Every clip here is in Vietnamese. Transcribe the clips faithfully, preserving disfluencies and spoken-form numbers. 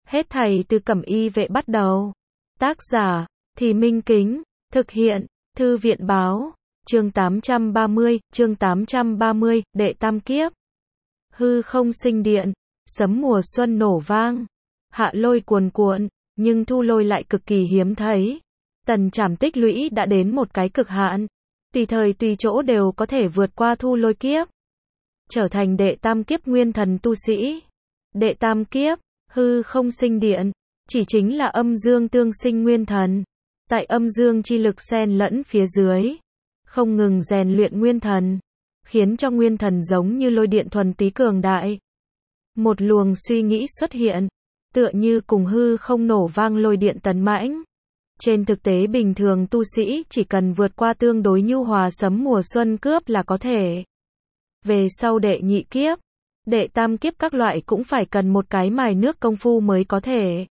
Hết thảy từ Cẩm Y Vệ bắt đầu. Tác giả, Thì Minh Kính, thực hiện, Thư viện Báo, chương tám trăm ba mươi, chương tám trăm ba mươi, Đệ Tam Kiếp. Hư không sinh điện, sấm mùa xuân nổ vang, hạ lôi cuồn cuộn, nhưng thu lôi lại cực kỳ hiếm thấy. Tần Trảm tích lũy đã đến một cái cực hạn, tùy thời tùy chỗ đều có thể vượt qua thu lôi kiếp, trở thành đệ tam kiếp nguyên thần tu sĩ. Đệ tam kiếp, hư không sinh điện, chỉ chính là âm dương tương sinh nguyên thần. Tại âm dương chi lực xen lẫn phía dưới, không ngừng rèn luyện nguyên thần, khiến cho nguyên thần giống như lôi điện thuần túy cường đại. Một luồng suy nghĩ xuất hiện, tựa như cùng hư không nổ vang lôi điện tấn mãnh. Trên thực tế bình thường tu sĩ chỉ cần vượt qua tương đối nhu hòa sấm mùa xuân cướp là có thể. Về sau đệ nhị kiếp, đệ tam kiếp các loại cũng phải cần một cái mài nước công phu mới có thể.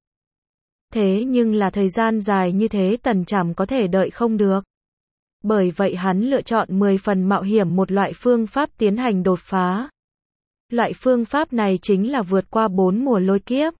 Thế nhưng là thời gian dài như thế Tần Trảm có thể đợi không được. Bởi vậy hắn lựa chọn mười phần mạo hiểm một loại phương pháp tiến hành đột phá. Loại phương pháp này chính là vượt qua bốn mùa lôi kiếp.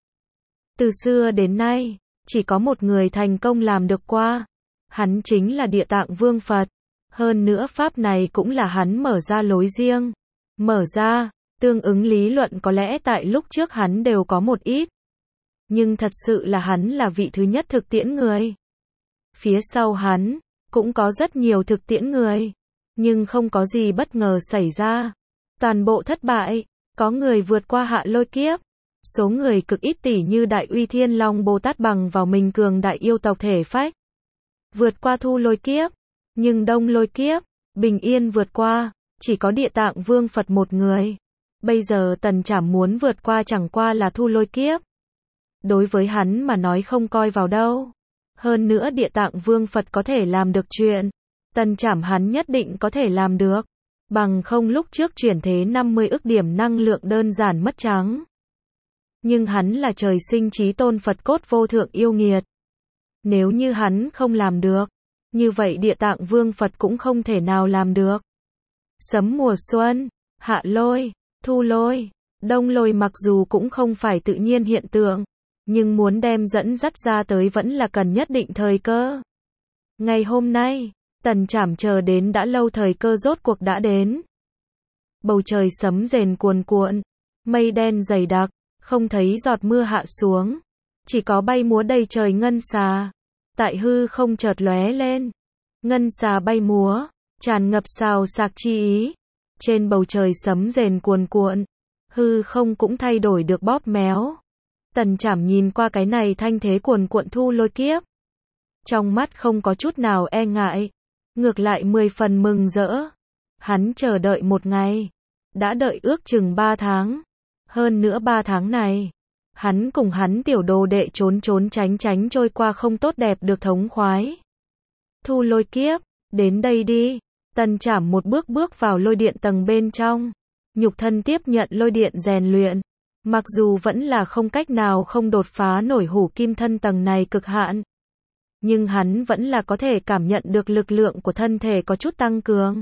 Từ xưa đến nay, chỉ có một người thành công làm được qua. Hắn chính là Địa Tạng Vương Phật. Hơn nữa pháp này cũng là hắn mở ra lối riêng. Mở ra, tương ứng lý luận có lẽ tại lúc trước hắn đều có một ít. Nhưng thật sự là hắn là vị thứ nhất thực tiễn người. Phía sau hắn, cũng có rất nhiều thực tiễn người. Nhưng không có gì bất ngờ xảy ra. Toàn bộ thất bại, có người vượt qua hạ lôi kiếp. Số người cực ít tỷ như Đại Uy Thiên Long Bồ Tát bằng vào mình cường đại yêu tộc thể phách. Vượt qua thu lôi kiếp. Nhưng đông lôi kiếp, bình yên vượt qua, chỉ có Địa Tạng Vương Phật một người. Bây giờ Tần Trảm muốn vượt qua chẳng qua là thu lôi kiếp. Đối với hắn mà nói không coi vào đâu. Hơn nữa Địa Tạng Vương Phật có thể làm được chuyện. Tần Trảm hắn nhất định có thể làm được. Bằng không lúc trước chuyển thế năm mươi ức điểm năng lượng đơn giản mất trắng. Nhưng hắn là trời sinh chí tôn Phật cốt vô thượng yêu nghiệt. Nếu như hắn không làm được, như vậy Địa Tạng Vương Phật cũng không thể nào làm được. Sấm mùa xuân, hạ lôi, thu lôi, đông lôi mặc dù cũng không phải tự nhiên hiện tượng, nhưng muốn đem dẫn dắt ra tới vẫn là cần nhất định thời cơ. Ngày hôm nay, Tần Trảm chờ đến đã lâu thời cơ rốt cuộc đã đến. Bầu trời sấm rền cuồn cuộn, mây đen dày đặc, không thấy giọt mưa hạ xuống, chỉ có bay múa đầy trời ngân xà. Tại hư không chợt lóe lên, ngân xà bay múa, tràn ngập xào xạc chi ý. Trên bầu trời sấm rền cuồn cuộn, hư không cũng thay đổi được bóp méo. Tần Trảm nhìn qua cái này thanh thế cuồn cuộn thu lôi kiếp, trong mắt không có chút nào e ngại, ngược lại mười phần mừng rỡ. Hắn chờ đợi một ngày, đã đợi ước chừng ba tháng. Hơn nữa ba tháng này, hắn cùng hắn tiểu đồ đệ trốn trốn tránh tránh trôi qua không tốt đẹp được thống khoái. Thu lôi kiếp, đến đây đi. Tần Trảm một bước bước vào lôi điện tầng bên trong. Nhục thân tiếp nhận lôi điện rèn luyện. Mặc dù vẫn là không cách nào không đột phá nổi hủ kim thân tầng này cực hạn. Nhưng hắn vẫn là có thể cảm nhận được lực lượng của thân thể có chút tăng cường.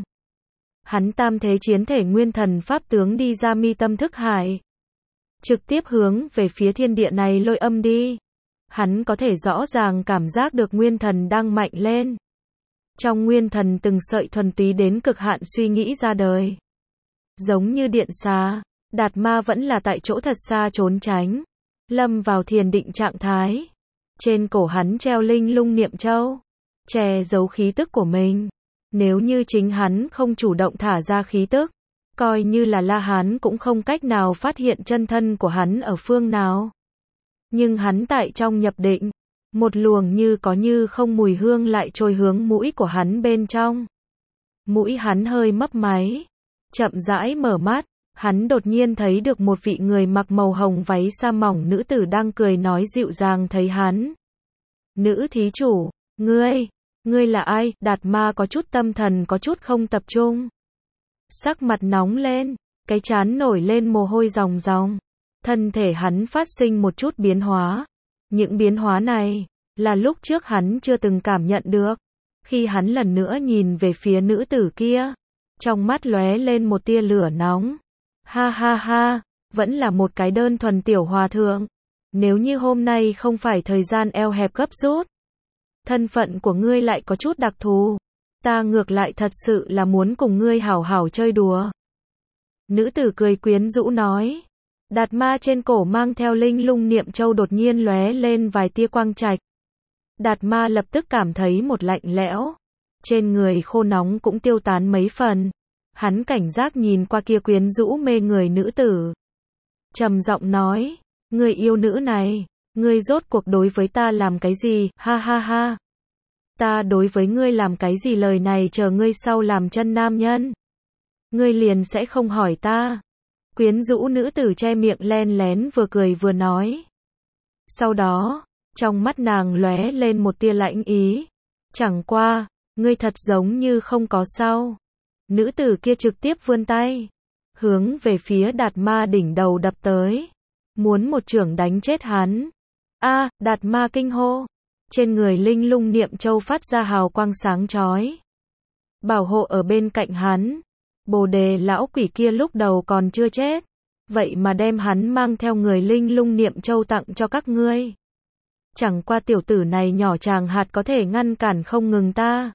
Hắn tam thế chiến thể nguyên thần pháp tướng đi ra mi tâm thức hải. Trực tiếp hướng về phía thiên địa này lôi âm đi. Hắn có thể rõ ràng cảm giác được nguyên thần đang mạnh lên. Trong nguyên thần từng sợi thuần túy đến cực hạn suy nghĩ ra đời. Giống như điện xà, Đạt Ma vẫn là tại chỗ thật xa trốn tránh. Lâm vào thiền định trạng thái. Trên cổ hắn treo linh lung niệm châu, che giấu khí tức của mình. Nếu như chính hắn không chủ động thả ra khí tức, coi như là La Hán cũng không cách nào phát hiện chân thân của hắn ở phương nào. Nhưng hắn tại trong nhập định, một luồng như có như không mùi hương lại trôi hướng mũi của hắn bên trong. Mũi hắn hơi mấp máy, chậm rãi mở mắt, hắn đột nhiên thấy được một vị người mặc màu hồng váy sa mỏng nữ tử đang cười nói dịu dàng thấy hắn. Nữ thí chủ, ngươi, ngươi là ai? Đạt Ma có chút tâm thần có chút không tập trung. Sắc mặt nóng lên, cái trán nổi lên mồ hôi ròng ròng. Thân thể hắn phát sinh một chút biến hóa. Những biến hóa này, là lúc trước hắn chưa từng cảm nhận được. Khi hắn lần nữa nhìn về phía nữ tử kia, trong mắt lóe lên một tia lửa nóng. Ha ha ha, vẫn là một cái đơn thuần tiểu hòa thượng. nếu như hôm nay không phải thời gian eo hẹp gấp rút, thân phận của ngươi lại có chút đặc thù, ta ngược lại thật sự là muốn cùng ngươi hảo hảo chơi đùa. Nữ tử cười quyến rũ nói. Đạt ma trên cổ mang theo linh lung niệm châu đột nhiên lóe lên vài tia quang trạch. Đạt ma lập tức cảm thấy một lạnh lẽo, trên người khô nóng cũng tiêu tán mấy phần. Hắn cảnh giác nhìn qua kia quyến rũ mê người nữ tử, trầm giọng nói, người yêu nữ này, ngươi rốt cuộc đối với ta làm cái gì, ha ha ha. Ta đối với ngươi làm cái gì lời này chờ ngươi sau làm chân nam nhân, ngươi liền sẽ không hỏi ta. Quyến rũ nữ tử che miệng len lén vừa cười vừa nói. Sau đó, trong mắt nàng lóe lên một tia lãnh ý. Chẳng qua, ngươi thật giống như không có sao. Nữ tử kia trực tiếp vươn tay, hướng về phía Đạt ma đỉnh đầu đập tới, muốn một chưởng đánh chết hắn. A, Đạt ma kinh hô. Trên người linh lung niệm châu phát ra hào quang sáng chói, bảo hộ ở bên cạnh hắn. Bồ đề lão quỷ kia lúc đầu còn chưa chết, vậy mà đem hắn mang theo người linh lung niệm châu tặng cho các ngươi. Chẳng qua tiểu tử này nhỏ chàng hạt có thể ngăn cản không ngừng ta.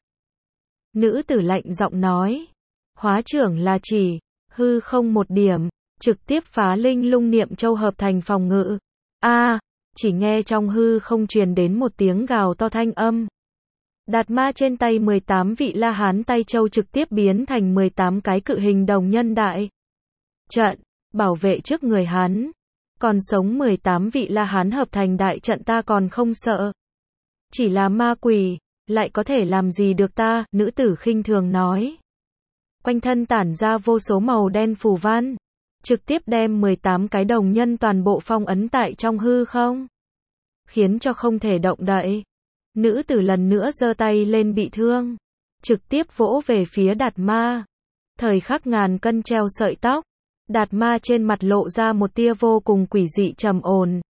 Nữ tử lạnh giọng nói. Hóa trưởng là chỉ, hư không một điểm, trực tiếp phá linh lung niệm châu hợp thành phòng ngự. A, chỉ nghe trong hư không truyền đến một tiếng gào to thanh âm. Đạt ma trên tay mười tám vị La Hán tay châu trực tiếp biến thành mười tám cái cự hình đồng nhân đại trận, bảo vệ trước người hắn. Còn sống mười tám vị La Hán hợp thành đại trận ta còn không sợ. Chỉ là ma quỷ, lại có thể làm gì được ta, nữ tử khinh thường nói. Quanh thân tản ra vô số màu đen phù văn, trực tiếp đem mười tám cái đồng nhân toàn bộ phong ấn tại trong hư không, khiến cho không thể động đậy. Nữ tử lần nữa giơ tay lên bị thương, trực tiếp vỗ về phía Đạt ma. Thời khắc ngàn cân treo sợi tóc, Đạt ma trên mặt lộ ra một tia vô cùng quỷ dị trầm ổn.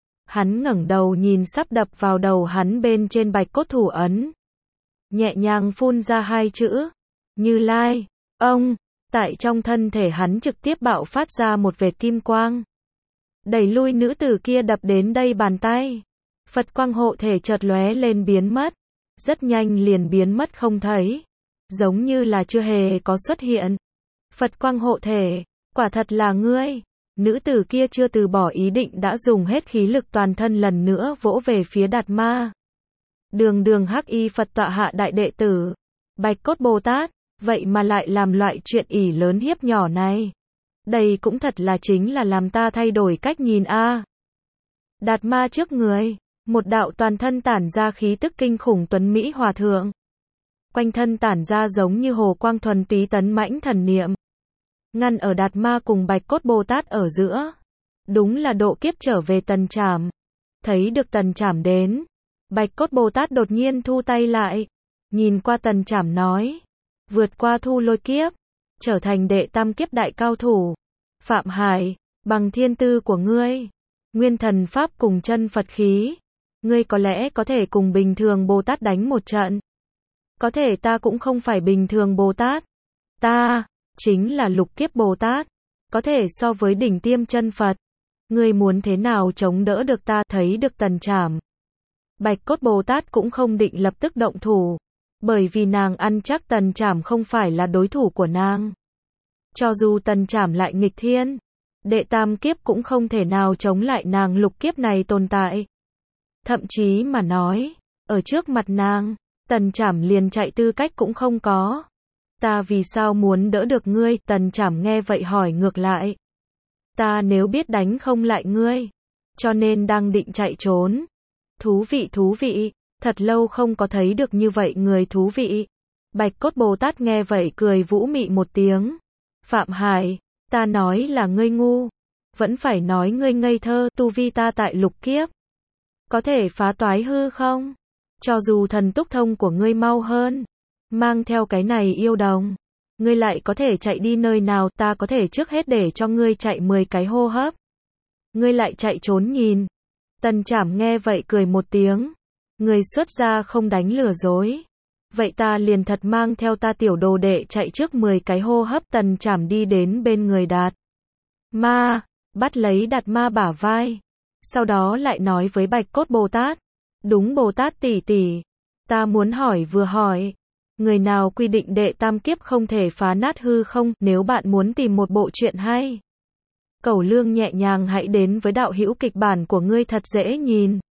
Hắn ngẩng đầu nhìn sắp đập vào đầu hắn bên trên bạch cốt thủ ấn, nhẹ nhàng phun ra hai chữ, Như Lai. Ông, tại trong thân thể hắn trực tiếp bạo phát ra một vệt kim quang, đẩy lui nữ tử kia đập đến đây bàn tay. Phật quang hộ thể chợt lóe lên biến mất, rất nhanh liền biến mất không thấy, giống như là chưa hề có xuất hiện. Phật quang hộ thể, quả thật là ngươi. Nữ tử kia chưa từ bỏ ý định đã dùng hết khí lực toàn thân lần nữa vỗ về phía Đạt ma. Đường đường hắc y Phật tọa hạ đại đệ tử, Bạch Cốt Bồ Tát, vậy mà lại làm loại chuyện ỷ lớn hiếp nhỏ này. Đây cũng thật là chính là làm ta thay đổi cách nhìn a. À. Đạt ma trước người, một đạo toàn thân tản ra khí tức kinh khủng tuấn mỹ hòa thượng. Quanh thân tản ra giống như hồ quang thuần túy tấn mãnh thần niệm. Ngăn ở Đạt ma cùng Bạch Cốt Bồ Tát ở giữa. Đúng là độ kiếp trở về Tần Trảm. Thấy được Tần Trảm đến, Bạch Cốt Bồ Tát đột nhiên thu tay lại, nhìn qua Tần Trảm nói, vượt qua thu lôi kiếp, trở thành đệ tam kiếp đại cao thủ. Phạm Hải, bằng thiên tư của ngươi, nguyên thần pháp cùng chân Phật khí, ngươi có lẽ có thể cùng bình thường Bồ Tát đánh một trận. Có thể ta cũng không phải bình thường Bồ Tát. Ta, chính là lục kiếp Bồ Tát, có thể so với đỉnh tiêm chân Phật. Ngươi muốn thế nào chống đỡ được ta? Thấy được Tần Trảm, Bạch Cốt Bồ Tát cũng không định lập tức động thủ, bởi vì nàng ăn chắc Tần Trảm không phải là đối thủ của nàng. Cho dù Tần Trảm lại nghịch thiên, đệ tam kiếp cũng không thể nào chống lại nàng lục kiếp này tồn tại. Thậm chí mà nói, ở trước mặt nàng, Tần Trảm liền chạy tư cách cũng không có. Ta vì sao muốn đỡ được ngươi? Tần Trảm nghe vậy hỏi ngược lại. Ta nếu biết đánh không lại ngươi, cho nên đang định chạy trốn. Thú vị thú vị, thật lâu không có thấy được như vậy người thú vị. Bạch Cốt Bồ Tát nghe vậy cười vũ mị một tiếng. Phạm Hải, ta nói là ngươi ngu, vẫn phải nói ngươi ngây thơ. Tu vi ta tại lục kiếp, có thể phá toái hư không? Cho dù thần túc thông của ngươi mau hơn, mang theo cái này yêu đồng, ngươi lại có thể chạy đi nơi nào? Ta có thể trước hết để cho ngươi chạy mười cái hô hấp, ngươi lại chạy trốn nhìn. Tần Trảm nghe vậy cười một tiếng. Người xuất gia không đánh lừa dối, vậy ta liền thật mang theo ta tiểu đồ đệ chạy trước mười cái hô hấp. Tần Trảm đi đến bên người Đạt ma, bắt lấy Đạt ma bả vai, sau đó lại nói với Bạch Cốt Bồ Tát. Đúng Bồ Tát tỷ tỷ, ta muốn hỏi vừa hỏi. Người nào quy định đệ tam kiếp không thể phá nát hư không, nếu bạn muốn tìm một bộ truyện hay. Cẩu Lương nhẹ nhàng hãy đến với đạo hữu kịch bản của ngươi thật dễ nhìn.